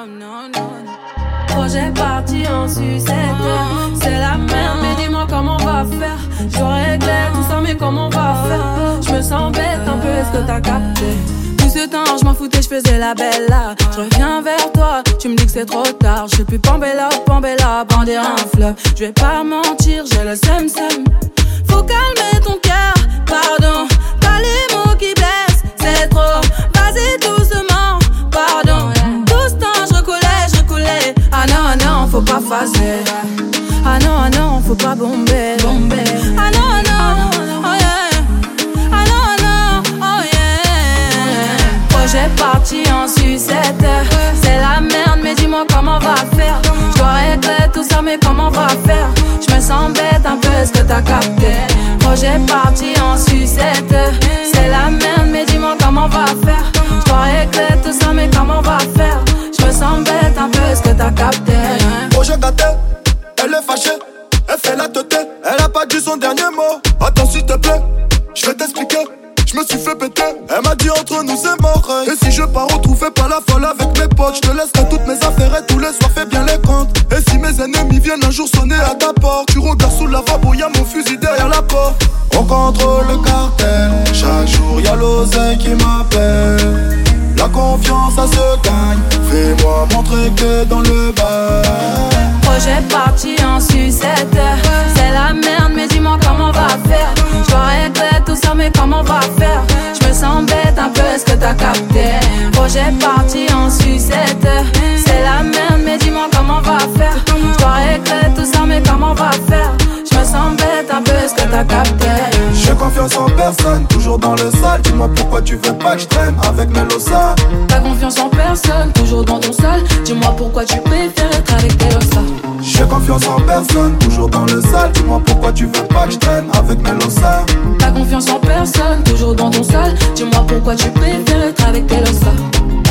Projet parti en sucette. C'est la merde, mais dis-moi comment on va faire. Je dois régler tout ça, mais comment on va faire? Je me sens bête un peu, est-ce que t'as capté? Tout ce temps, je m'en foutais, je faisais la belle là. Je reviens vers toi, tu me dis que c'est trop tard. Je suis plus Pambella, bander un flop. Je vais pas mentir, j'ai le seum. Faut calmer ton cœur, pardon. Pas les mots qui blessent, c'est trop. Vas-y doucement, pardon. Tout ce temps, je recoulais. Ah non, faut pas phaser. Ah non, faut pas bomber. Ah non, oh yeah. Ah non, oh yeah. Projet parti en sucette. C'est la merde, mais dis-moi comment on va faire. Je dois régler tout ça, mais comment on va faire? Je me sens bête un peu, est-ce que t'as capté? Projet parti en sucette. C'est la merde, mais dis-moi comment on va faire. Je dois régler tout ça, mais comment on va faire? Je me sens bête un peu, est-ce que t'as capté? Projet gâté, elle est fâchée, elle fait la teuté, elle a pas dit son dernier mot. Attends s'il te plaît, je vais t'expliquer. Je me suis fait péter, elle m'a dit entre nous c'est mort. Et si je pars retrouver pas la folle avec mes potes, je te laisserai toutes mes affaires et tous les soirs fais bien les comptes. Et si mes ennemis viennent un jour sonner à ta porte, tu regardes sous le lavabo, y'a mon fusil derrière la porte. On contrôle le cartel, chaque jour y'a l'oseille qui m'appelle. La confiance ça se gagne, fais-moi montrer que t'es dans le bar. Projet parti en sucette. C'est la merde, mais dis-moi comment on va faire. Je dois régler tout ça, mais comment on va faire? Je me sens bête un peu, est-ce que t'as capté? Projet parti en sucette. C'est la merde, mais dis-moi comment on va faire. Je dois régler tout ça, mais comment on va faire? Je me sens bête un peu, est-ce que t'as capté? J'ai confiance en personne, toujours dans le sale. Dis-moi pourquoi tu veux pas que je traîne avec Melosa. T'as confiance en personne, toujours dans ton sale. Dis-moi pourquoi tu préfères être avec Melosa. J'ai confiance en personne, toujours dans le sale. Dis-moi pourquoi tu veux pas que je traîne avec Melosa. T'as confiance en personne, toujours dans ton sale. Dis-moi pourquoi tu préfères être avec Melosa.